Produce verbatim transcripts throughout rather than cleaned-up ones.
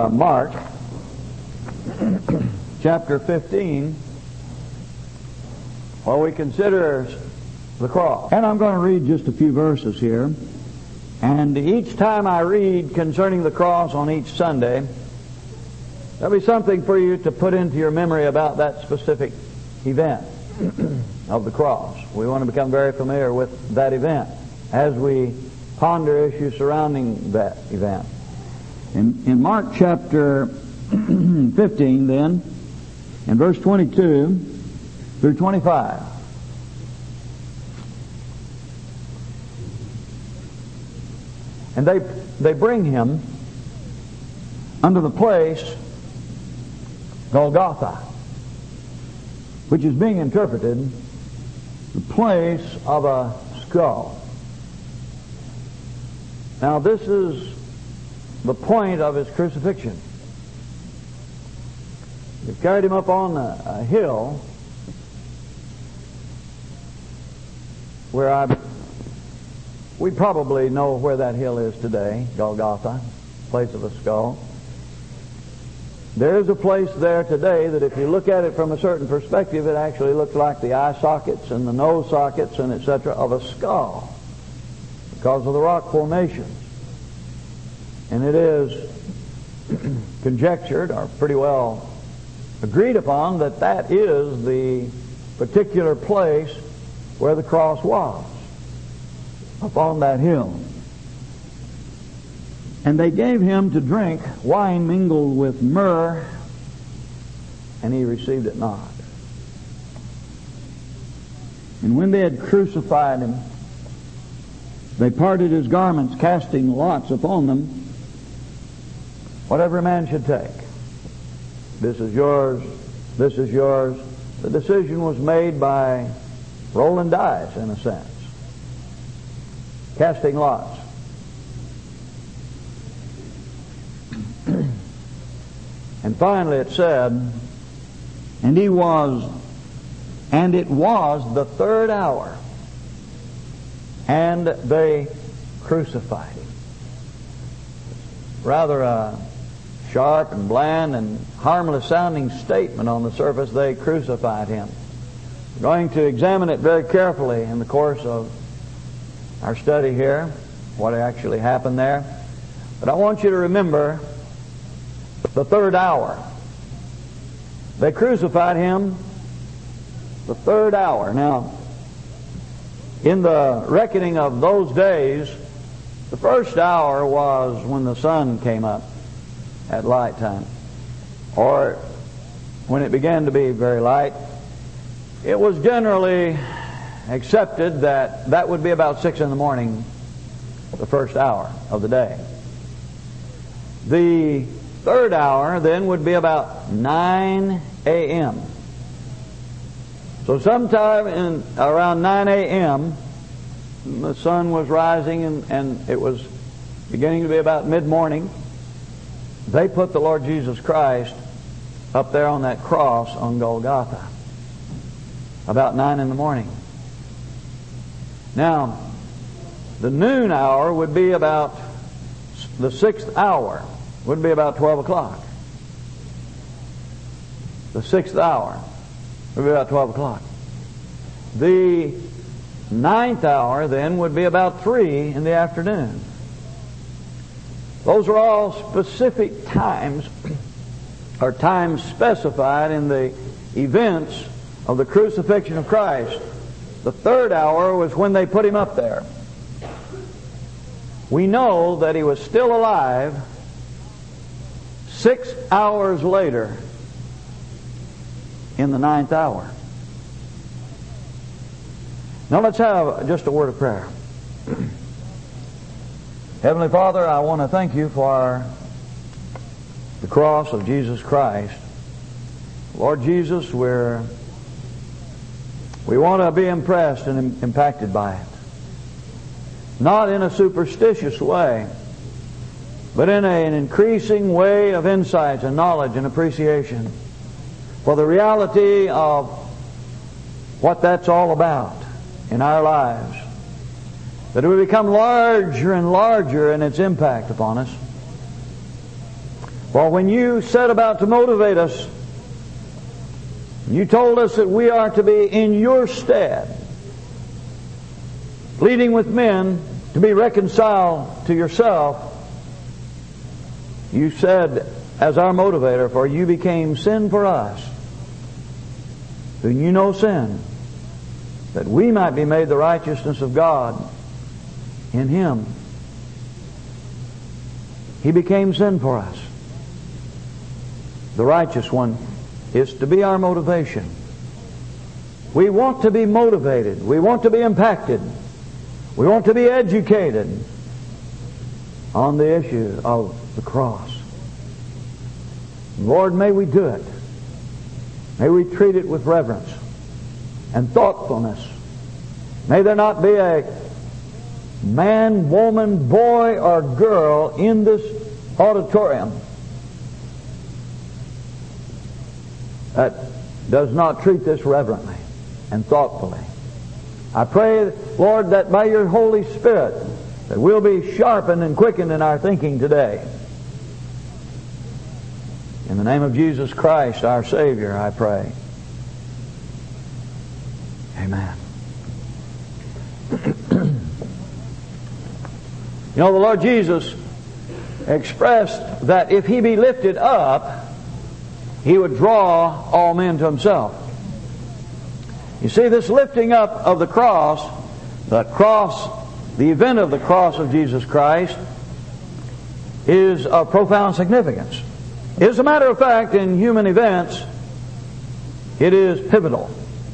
Uh, Mark chapter fifteen, where we consider the cross. And I'm going to read just a few verses here. And each time I read concerning the cross on each Sunday, there'll be something for you to put into your memory about that specific event of the cross. We want to become very familiar with that event as we ponder issues surrounding that event. In, in Mark chapter fifteen, then, in verse twenty-two through twenty-five, and they they bring him unto the place Golgotha, which is being interpreted the place of a skull. Now, this is the point of his crucifixion. They carried him up on a, a hill where I, we probably know where that hill is today, Golgotha, place of a skull. There is a place there today that if you look at it from a certain perspective, it actually looks like the eye sockets and the nose sockets and et cetera of a skull because of the rock formations. And it is conjectured, or pretty well agreed upon, that that is the particular place where the cross was, upon that hill. And they gave him to drink wine mingled with myrrh, and he received it not. And when they had crucified him, they parted his garments, casting lots upon them, what every man should take. This is yours, this is yours. The decision was made by rolling dice, in a sense. Casting lots. And finally it said, and he was, and it was the third hour, and they crucified him. Rather a sharp and bland and harmless sounding statement on the surface. They crucified him. We're going to examine it very carefully in the course of our study here, what actually happened there. But I want you to remember the third hour. They crucified him the third hour. Now, in the reckoning of those days, the first hour was when the sun came up at light time, or when it began to be very light. It was generally accepted that that would be about six in the morning, the first hour of the day. The third hour then would be about nine a.m. So sometime in around nine a.m. the sun was rising, and, and it was beginning to be about mid-morning. They put the Lord Jesus Christ up there on that cross on Golgotha about nine in the morning. Now, the noon hour would be about, the sixth hour would be about twelve o'clock. The sixth hour would be about twelve o'clock. The ninth hour then would be about three in the afternoon. Those are all specific times, or times specified in the events of the crucifixion of Christ. The third hour was when they put him up there. We know that he was still alive six hours later in the ninth hour. Now let's have just a word of prayer. Heavenly Father, I want to thank you for the cross of Jesus Christ. Lord Jesus, we're, we want to be impressed and impacted by it. Not in a superstitious way, but in a, an increasing way of insight and knowledge and appreciation for the reality of what that's all about in our lives. That it would become larger and larger in its impact upon us. For when you set about to motivate us, you told us that we are to be in your stead, pleading with men to be reconciled to yourself. You said, as our motivator, for you became sin for us, who knew no sin, that we might be made the righteousness of God in Him. He became sin for us. The righteous one is to be our motivation. We want to be motivated. We want to be impacted. We want to be educated on the issue of the cross. Lord, may we do it. May we treat it with reverence and thoughtfulness. May there not be a man, woman, boy, or girl in this auditorium that does not treat this reverently and thoughtfully. I pray, Lord, that by your Holy Spirit that we'll be sharpened and quickened in our thinking today. In the name of Jesus Christ, our Savior, I pray. Amen. You know, the Lord Jesus expressed that if He be lifted up, He would draw all men to Himself. You see, this lifting up of the cross, the cross, the event of the cross of Jesus Christ, is of profound significance. As a matter of fact, in human events, it is pivotal.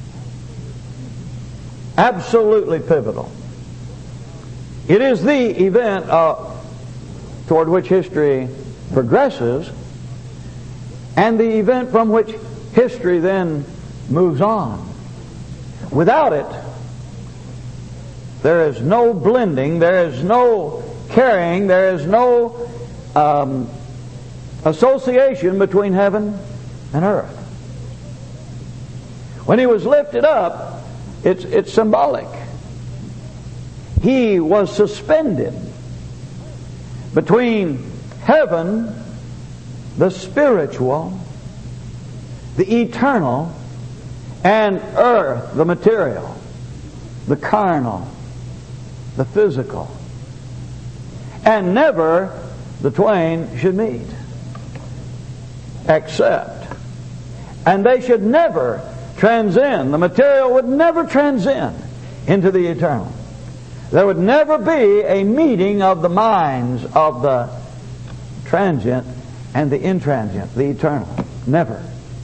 Absolutely pivotal. It is the event uh, toward which history progresses, and the event from which history then moves on. Without it, there is no blending, there is no carrying, there is no um, association between heaven and earth. When He was lifted up, it's, it's symbolic. He was suspended between heaven, the spiritual, the eternal, and earth, the material, the carnal, the physical. And never the twain should meet. Except. And they should never transcend. The material would never transcend into the eternal. There would never be a meeting of the minds of the transient and the intransient, the eternal. Never.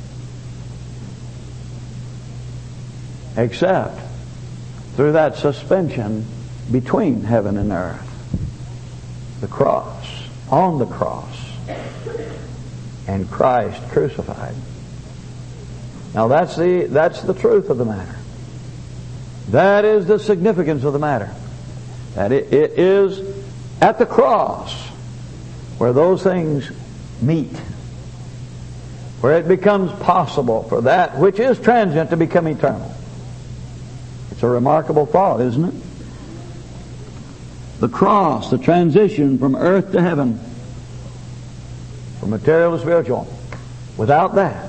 Except through that suspension between heaven and earth. The cross. On the cross. And Christ crucified. Now that's the, that's the truth of the matter. That is the significance of the matter. That it, it is at the cross where those things meet. Where it becomes possible for that which is transient to become eternal. It's a remarkable thought, isn't it? The cross, the transition from earth to heaven, from material to spiritual. Without that,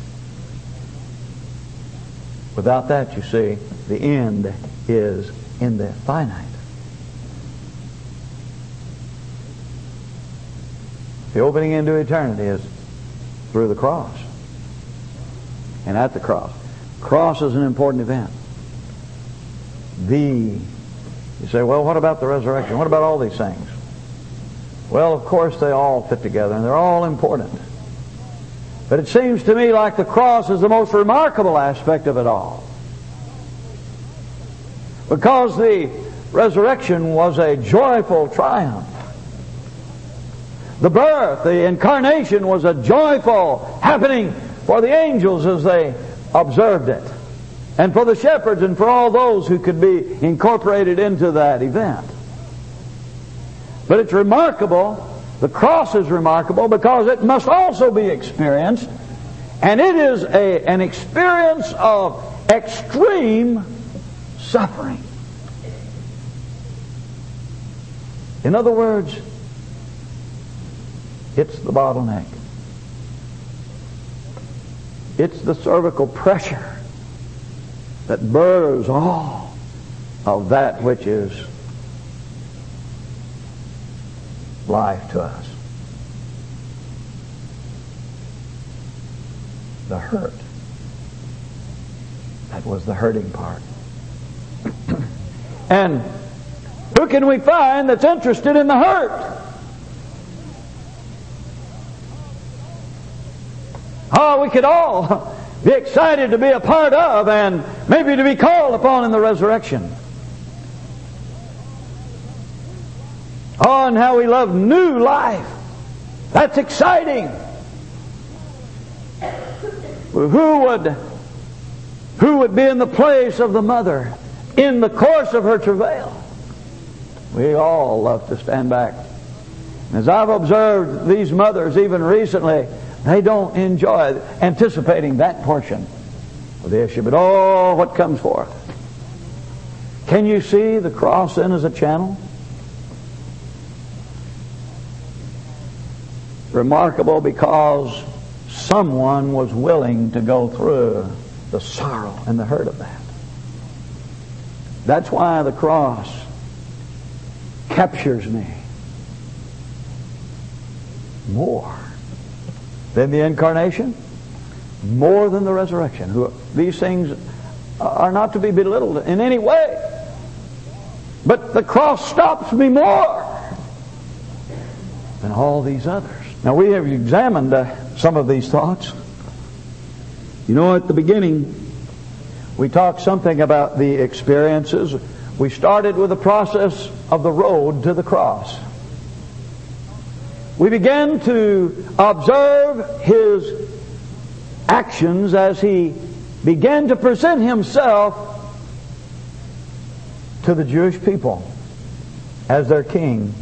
without that, you see, the end is in the finite. The opening into eternity is through the cross. And at the cross. Cross is an important event. The, you say, well, what about the resurrection? What about all these things? Well, of course, they all fit together, and they're all important. But it seems to me like the cross is the most remarkable aspect of it all. Because the resurrection was a joyful triumph. The birth, the incarnation was a joyful happening for the angels as they observed it. And for the shepherds and for all those who could be incorporated into that event. But it's remarkable, the cross is remarkable because it must also be experienced. And it is a, an experience of extreme suffering. In other words, it's the bottleneck. It's the cervical pressure that burrs all of that which is life to us. The hurt. That was the hurting part. And who can we find that's interested in the hurt? Oh, we could all be excited to be a part of and maybe to be called upon in the resurrection. Oh, and how we love new life. That's exciting. Who would, who would be in the place of the mother in the course of her travail? We all love to stand back. As I've observed these mothers even recently, they don't enjoy anticipating that portion of the issue. But oh, what comes forth. Can you see the cross then as a channel? Remarkable because someone was willing to go through the sorrow and the hurt of that. That's why the cross captures me more than the incarnation, more than the resurrection. These things are not to be belittled in any way. But the cross stops me more than all these others. Now we have examined uh, some of these thoughts. You know, at the beginning, we talked something about the experiences. We started with the process of the road to the cross. We began to observe His actions as He began to present Himself to the Jewish people as their king.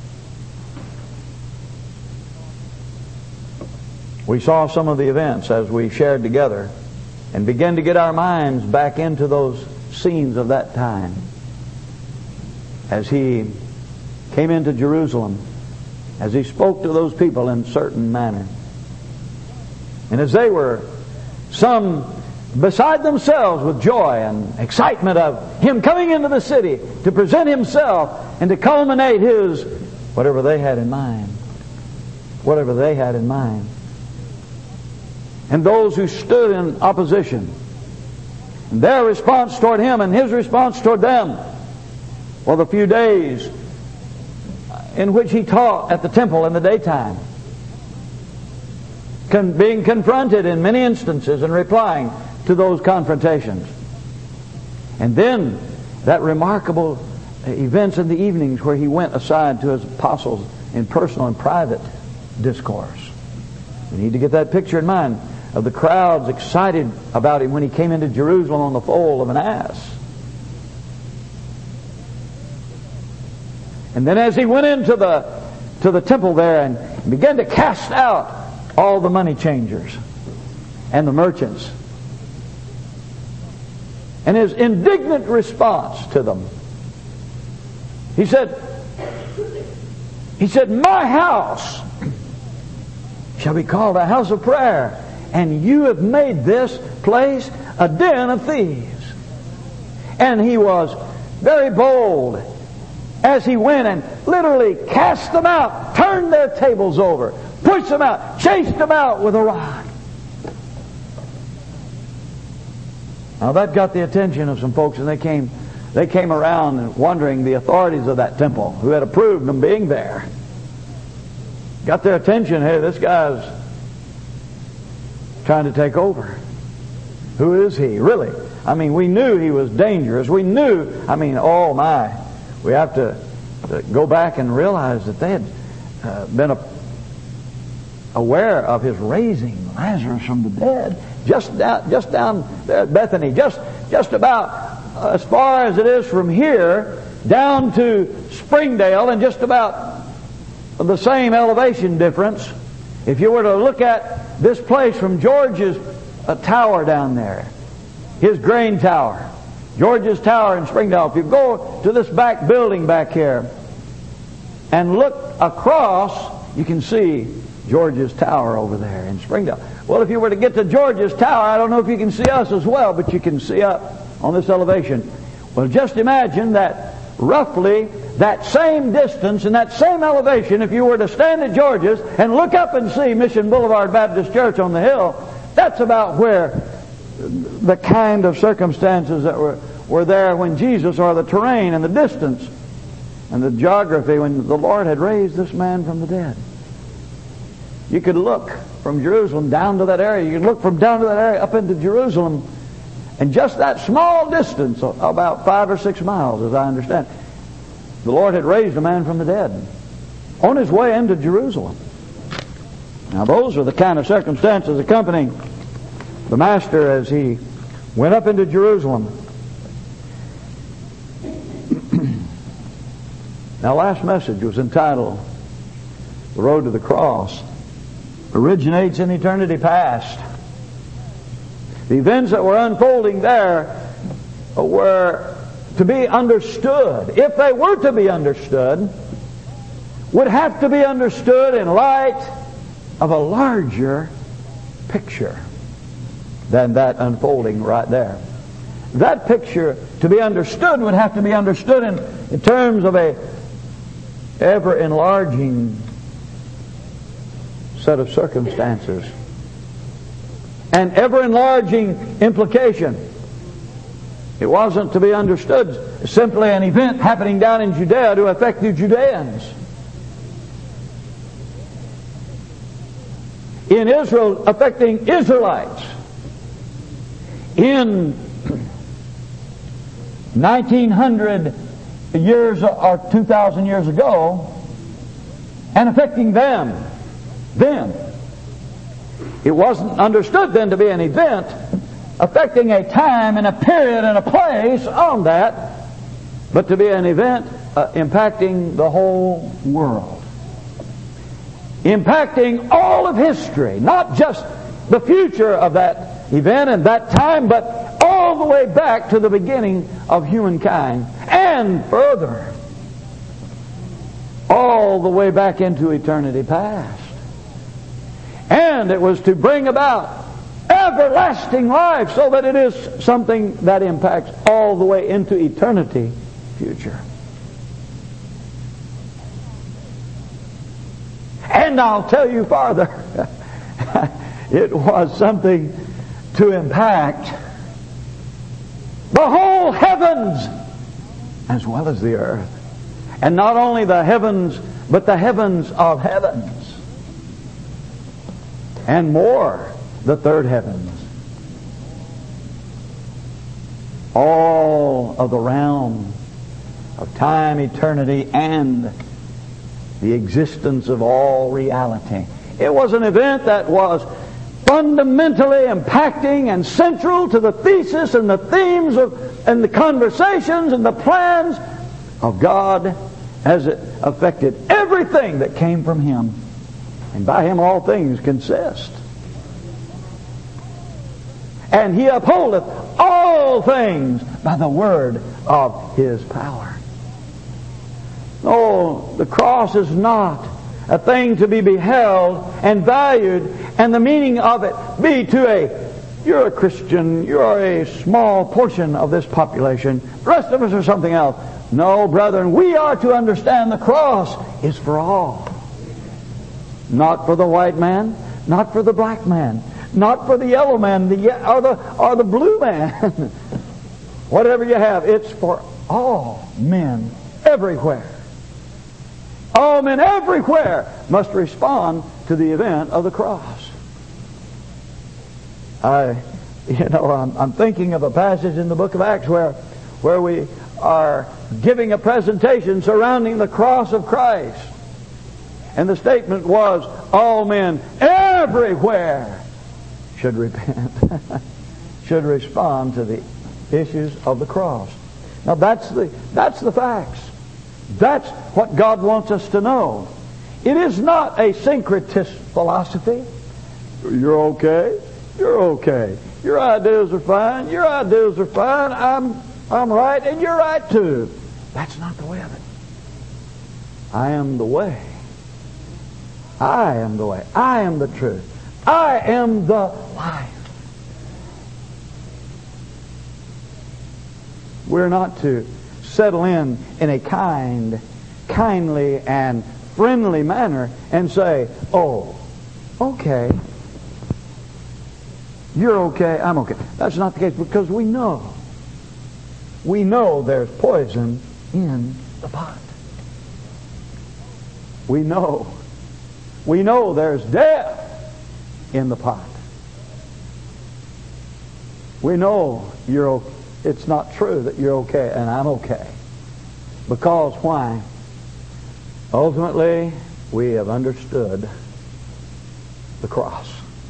We saw some of the events as we shared together and began to get our minds back into those scenes of that time as He came into Jerusalem, as He spoke to those people in a certain manner. And as they were, some beside themselves with joy and excitement of Him coming into the city to present Himself and to culminate His, whatever they had in mind. Whatever they had in mind. And those who stood in opposition, and their response toward Him and His response toward them, for the few days in which He taught at the temple in the daytime, con- being confronted in many instances and replying to those confrontations. And then that remarkable events in the evenings where He went aside to His apostles in personal and private discourse. We need to get that picture in mind of the crowds excited about Him when He came into Jerusalem on the foal of an ass. And then as He went into the to the temple there and began to cast out all the money changers and the merchants, and His indignant response to them, He said, He said, "My house shall be called a house of prayer, and you have made this place a den of thieves." And He was very bold as He went and literally cast them out, turned their tables over, pushed them out, chased them out with a rod. Now that got the attention of some folks, and they came they came around and wondering the authorities of that temple who had approved them being there. Got their attention. Hey, this guy's trying to take over. Who is he, really? I mean, we knew he was dangerous. We knew, I mean, oh my. We have to, to go back and realize that they had uh, been a, aware of His raising Lazarus from the dead. Just down, just down there at Bethany. Just, just about uh, as far as it is from here down to Springdale, and just about the same elevation difference. If you were to look at this place from George's uh, tower down there, his grain tower, George's tower in Springdale, if you go to this back building back here and look across, you can see George's Tower over there in Springdale. Well, if you were to get to George's Tower, I don't know if you can see us as well, but you can see up on this elevation. Well, just imagine that roughly that same distance and that same elevation, if you were to stand at George's and look up and see Mission Boulevard Baptist Church on the hill, that's about where the kind of circumstances that were, were there when Jesus, or the terrain and the distance and the geography when the Lord had raised this man from the dead. You could look from Jerusalem down to that area. You could look from down to that area up into Jerusalem. And just that small distance, about five or six miles, as I understand, the Lord had raised a man from the dead on his way into Jerusalem. Now those are the kind of circumstances accompanying the Master as he went up into Jerusalem. Now, last message was entitled The Road to the Cross. Originates in eternity past. The events that were unfolding there were to be understood. If they were to be understood, would have to be understood in light of a larger picture than that unfolding right there. That picture, to be understood, would have to be understood in, in terms of a ever-enlarging set of circumstances. An ever-enlarging implication. It wasn't to be understood simply an event happening down in Judea to affect the Judeans. In Israel, affecting Israelites. In nineteen hundred years or two thousand years ago, and affecting them then. It wasn't understood then to be an event affecting a time and a period and a place on that, but to be an event uh, impacting the whole world. Impacting all of history, not just the future of that event and that time, but all the way back to the beginning of humankind, and further, all the way back into eternity past. And it was to bring about everlasting life, so that it is something that impacts all the way into eternity future. And I'll tell you farther, it was something to impact the whole heavens as well as the earth. And not only the heavens, but the heavens of heavens. And more, the third heavens. All of the realm of time, eternity, and the existence of all reality. It was an event that was fundamentally impacting and central to the thesis and the themes of, and the conversations and the plans of God as it affected everything that came from Him. And by Him all things consist. And He upholdeth all things by the word of His power. Oh, the cross is not a thing to be beheld and valued, and the meaning of it be to a, you're a Christian, you're a small portion of this population, the rest of us are something else. No, brethren, we are to understand the cross is for all. Not for the white man, not for the black man, not for the yellow man, the ye- or the or the blue man. Whatever you have, it's for all men everywhere. All men everywhere must respond to the event of the cross. I, you know, I'm, I'm thinking of a passage in the book of Acts where, where we are giving a presentation surrounding the cross of Christ. And the statement was, all men everywhere should repent, should respond to the issues of the cross. Now that's the that's the facts. That's what God wants us to know. It is not a syncretist philosophy. You're okay, you're okay. Your ideas are fine, your ideas are fine, I'm I'm right, and you're right too. That's not the way of it. I am the way. I am the way. I am the truth. I am the life. We're not to settle in in a kind, kindly, and friendly manner and say, oh, okay. You're okay, I'm okay. That's not the case, because we know. We know there's poison in the pot. We know. We know there's death in the pot. We know you're okay. It's not true that you're okay and I'm okay. Because why? Ultimately, we have understood the cross.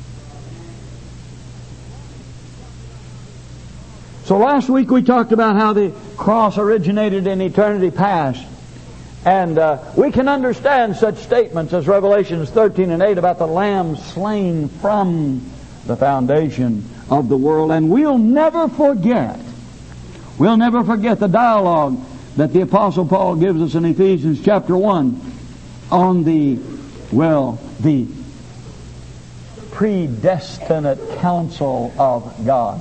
So last week we talked about how the cross originated in eternity past. And uh, we can understand such statements as Revelations thirteen and eight about the Lamb slain from the foundation of the world. And we'll never forget, we'll never forget the dialogue that the Apostle Paul gives us in Ephesians chapter one on the, well, the predestinate counsel of God,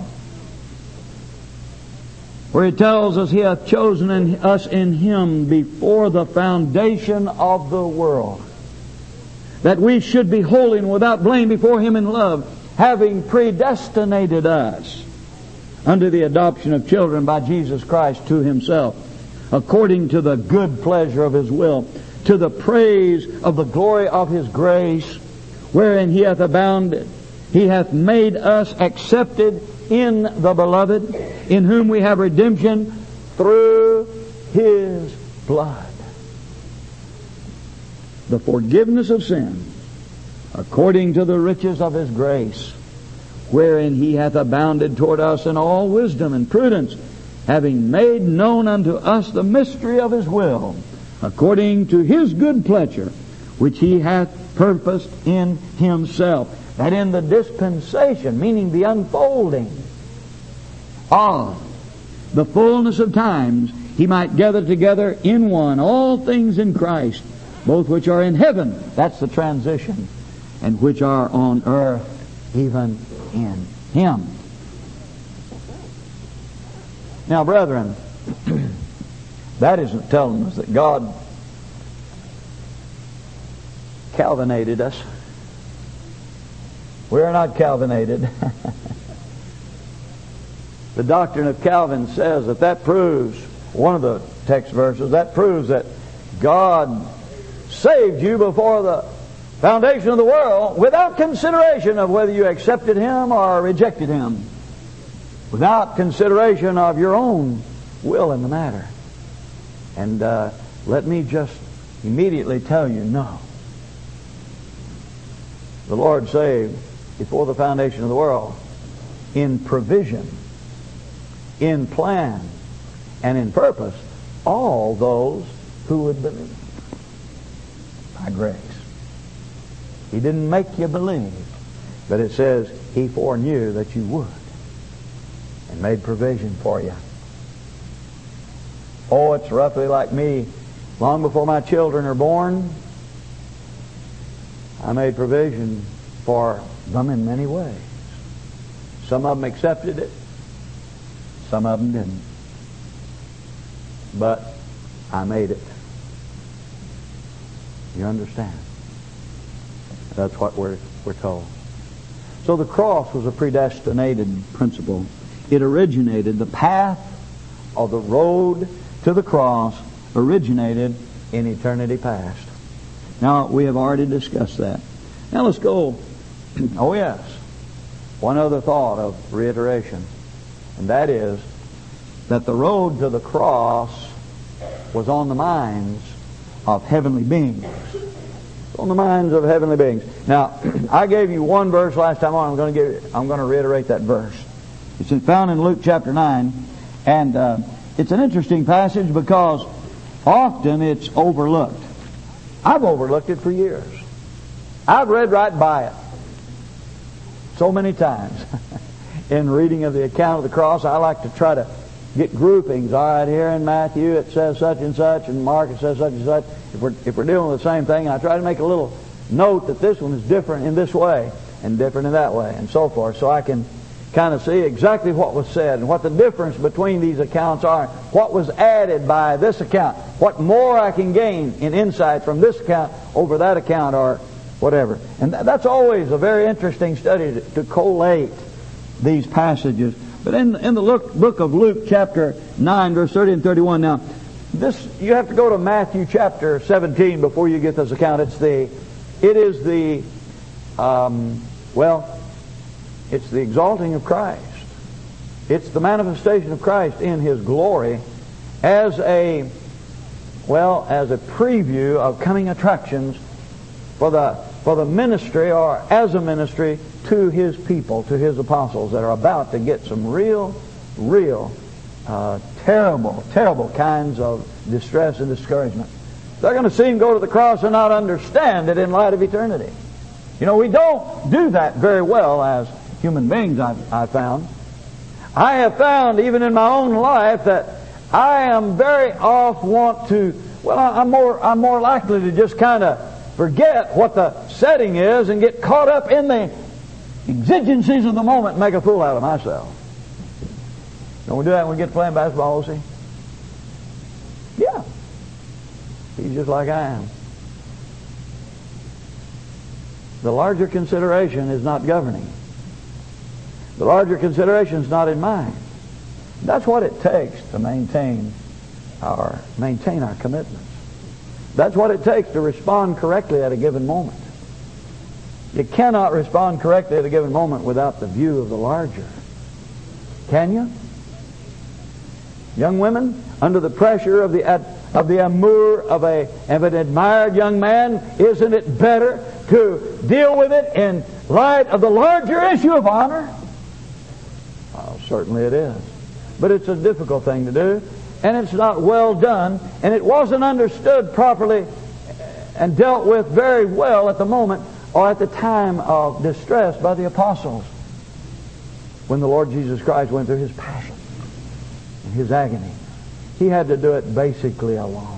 where he tells us he hath chosen in us in him before the foundation of the world, that we should be holy and without blame before him in love, having predestinated us unto the adoption of children by Jesus Christ to himself, according to the good pleasure of his will, to the praise of the glory of his grace, wherein he hath abounded. He hath made us accepted in the Beloved, in whom we have redemption through his blood, the forgiveness of sin, according to the riches of his grace, wherein he hath abounded toward us in all wisdom and prudence, having made known unto us the mystery of his will, according to his good pleasure, which he hath purposed in himself, that in the dispensation, meaning the unfolding of the fullness of times, he might gather together in one all things in Christ, both which are in heaven, that's the transition, and which are on earth, even in him. Now, brethren, that isn't telling us that God Calvinated us. We are not Calvinated. The doctrine of Calvin says that that proves, one of the text verses, that proves that God saved you before the foundation of the world without consideration of whether you accepted him or rejected him, without consideration of your own will in the matter. And uh, let me just immediately tell you, no. The Lord saved before the foundation of the world in provision, in plan, and in purpose all those who would believe by grace. He didn't make you believe, but it says he foreknew that you would and made provision for you. Oh, it's roughly like me. Long before my children are born, I made provision for them in many ways. Some of them accepted it, some of them didn't. But I made it. You understand? That's what we're, we're told. So the cross was a predestinated principle. It originated, the path or the road to the cross originated in eternity past. Now, we have already discussed that. Now let's go. Oh yes. One other thought of reiteration. And that is that the road to the cross was on the minds of heavenly beings. On the minds of heavenly beings. Now, I gave you one verse last time on. I'm going to give. I'm going to reiterate that verse. It's found in Luke chapter nine, and uh, it's an interesting passage because often it's overlooked. I've overlooked it for years. I've read right by it so many times. In reading of the account of the cross, I like to try to get groupings. All right, here in Matthew it says such and such, and Mark it says such and such. If we're if we're dealing with the same thing, I try to make a little note that this one is different in this way and different in that way and so forth, so I can kind of see exactly what was said and what the difference between these accounts are, what was added by this account, what more I can gain in insight from this account over that account or whatever. And th- that's always a very interesting study to, to collate these passages. But in, in the look, book of Luke chapter nine verse thirty and thirty-one, now this you have to go to Matthew chapter seventeen before you get this account. It's the it is the um, well it's the exalting of Christ. It's the manifestation of Christ in His glory as a well as a preview of coming attractions for the for the ministry, or as a ministry to His people, to His apostles that are about to get some real, real, uh, terrible, terrible kinds of distress and discouragement. They're going to see Him go to the cross and not understand it in light of eternity. You know, we don't do that very well as human beings, I've, I've found. I have found, even in my own life, that I am very oft want to, well, I'm more, I'm more likely to just kind of forget what the setting is and get caught up in the exigencies of the moment and make a fool out of myself. Don't we do that when we get to playing basketball, O C? Yeah. He's just like I am. The larger consideration is not governing. The larger consideration is not in mind. That's what it takes to maintain our maintain our commitments. That's what it takes to respond correctly at a given moment. You cannot respond correctly at a given moment without the view of the larger. Can you? Young women, under the pressure of the of the amour of a of an admired young man, isn't it better to deal with it in light of the larger issue of honor? Well, certainly it is. But it's a difficult thing to do, and it's not well done, and it wasn't understood properly and dealt with very well at the moment or at the time of distress by the apostles when the Lord Jesus Christ went through His passion and His agony. He had to do it basically alone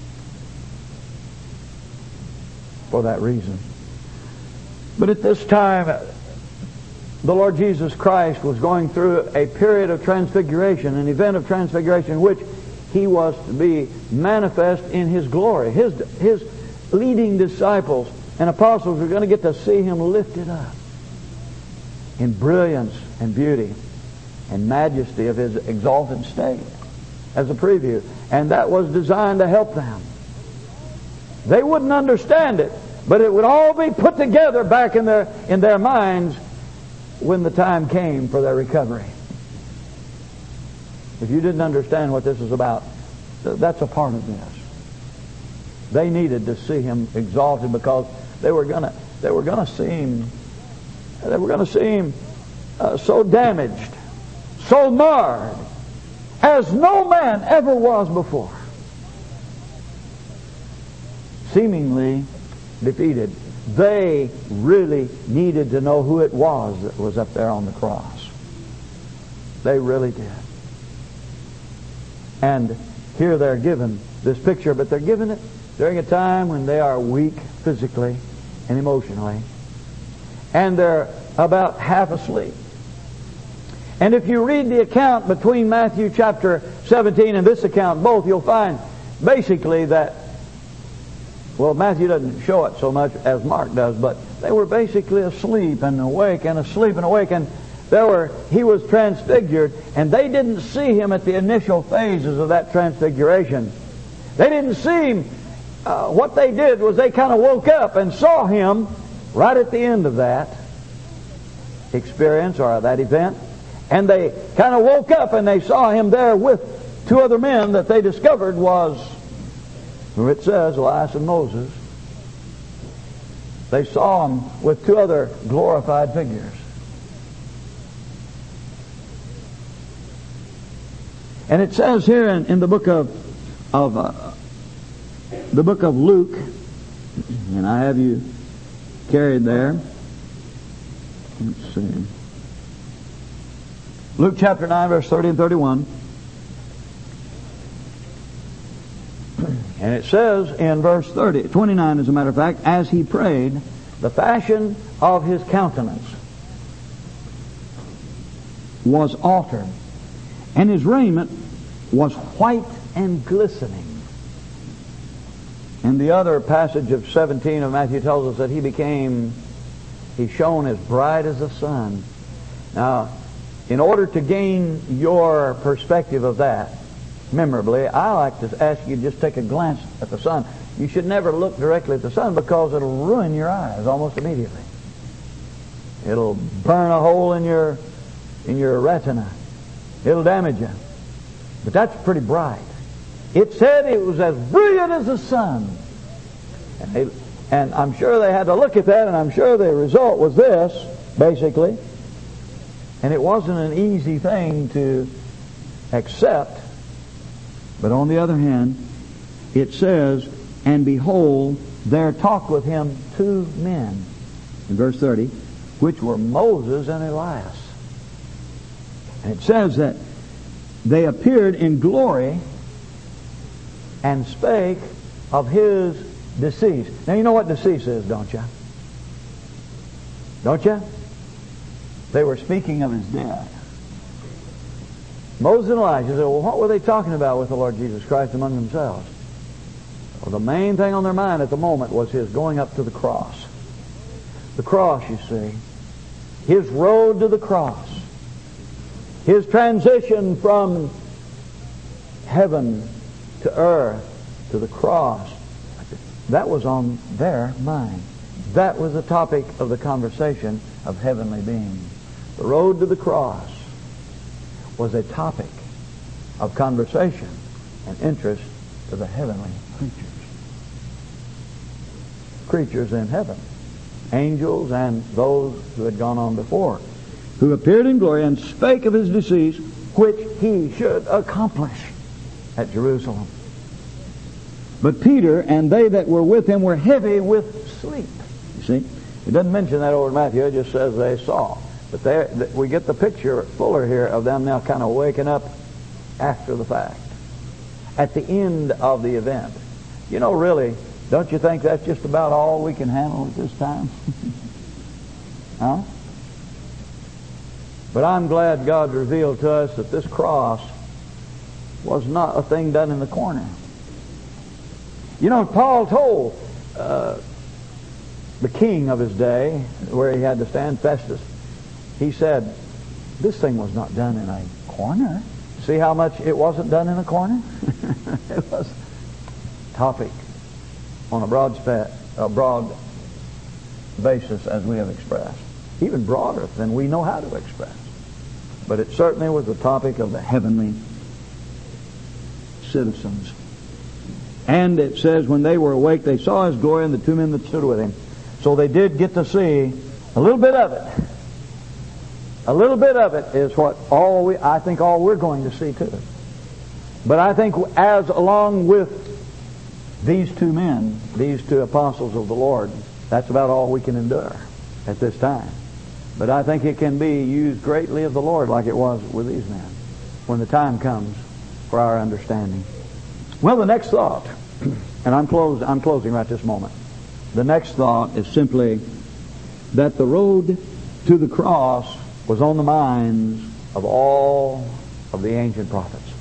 for that reason. But at this time, the Lord Jesus Christ was going through a period of transfiguration, an event of transfiguration in which He was to be manifest in His glory. His, his leading disciples and apostles were going to get to see Him lifted up in brilliance and beauty and majesty of His exalted state as a preview. And that was designed to help them. They wouldn't understand it, but it would all be put together back in their in their minds when the time came for their recovery. If you didn't understand what this is about, that's a part of this. They needed to see Him exalted because they were gonna they were gonna see Him they were gonna see Him uh, so damaged, so marred, as no man ever was before. Seemingly defeated. They really needed to know who it was that was up there on the cross. They really did. And here they're given this picture, but they're given it during a time when they are weak physically and emotionally. And they're about half asleep. And if you read the account between Matthew chapter seventeen and this account, both, you'll find basically that, well, Matthew doesn't show it so much as Mark does, but they were basically asleep and awake and asleep and awake, and there were he was transfigured, and they didn't see Him at the initial phases of that transfiguration. They didn't see Him. Uh, what they did was they kind of woke up and saw Him right at the end of that experience or that event, and they kind of woke up and they saw Him there with two other men that they discovered was, who it says, Elias and Moses. They saw Him with two other glorified figures. And it says here in, in the book of of uh, the book of Luke, and I have you carried there. Let's see. Luke chapter nine, verse thirty and thirty-one. And it says in verse thirty, twenty-nine, as a matter of fact, as he prayed, the fashion of his countenance was altered, and his raiment was white and glistening. And the other passage of seventeen of Matthew tells us that he became, he shone as bright as the sun. Now, in order to gain your perspective of that, memorably, I like to ask you to just take a glance at the sun. You should never look directly at the sun because it'll ruin your eyes almost immediately. It'll burn a hole in your in your retina. It'll damage you. But that's pretty bright. It said it was as brilliant as the sun. And, they, and I'm sure they had to look at that, and I'm sure the result was this, basically. And it wasn't an easy thing to accept. But on the other hand, it says, and behold, there talked with him two men, in verse thirty, which were Moses and Elias. And it says that they appeared in glory and spake of his decease. Now you know what decease is, don't you? Don't you? They were speaking of his death. Moses and Elijah said, well, what were they talking about with the Lord Jesus Christ among themselves? Well, the main thing on their mind at the moment was his going up to the cross. The cross, you see. His road to the cross. His transition from heaven to earth to the cross. That was on their mind. That was the topic of the conversation of heavenly beings. The road to the cross was a topic of conversation and interest to the heavenly creatures. Creatures in heaven. Angels and those who had gone on before, who appeared in glory and spake of his decease, which he should accomplish at Jerusalem. But Peter and they that were with him were heavy with sleep. You see, it doesn't mention that over in Matthew, it just says they saw. But they, we get the picture fuller here of them now kind of waking up after the fact, at the end of the event. You know, really, don't you think that's just about all we can handle at this time? Huh? But I'm glad God revealed to us that this cross was not a thing done in the corner. You know, Paul told uh, the king of his day, where he had to stand, Festus, he said, this thing was not done in a corner. See how much it wasn't done in a corner? It was topic on a broad, spa- a broad basis, as we have expressed. Even broader than we know how to express. But it certainly was the topic of the heavenly citizens. And it says, when they were awake, they saw his glory and the two men that stood with him. So they did get to see a little bit of it. A little bit of it is what all we, I think all we're going to see too. But I think as along with these two men, these two apostles of the Lord, that's about all we can endure at this time. But I think it can be used greatly of the Lord like it was with these men when the time comes for our understanding. Well, the next thought, and I'm closed, I'm closing right this moment. The next thought is simply that the road to the cross was on the minds of all of the ancient prophets.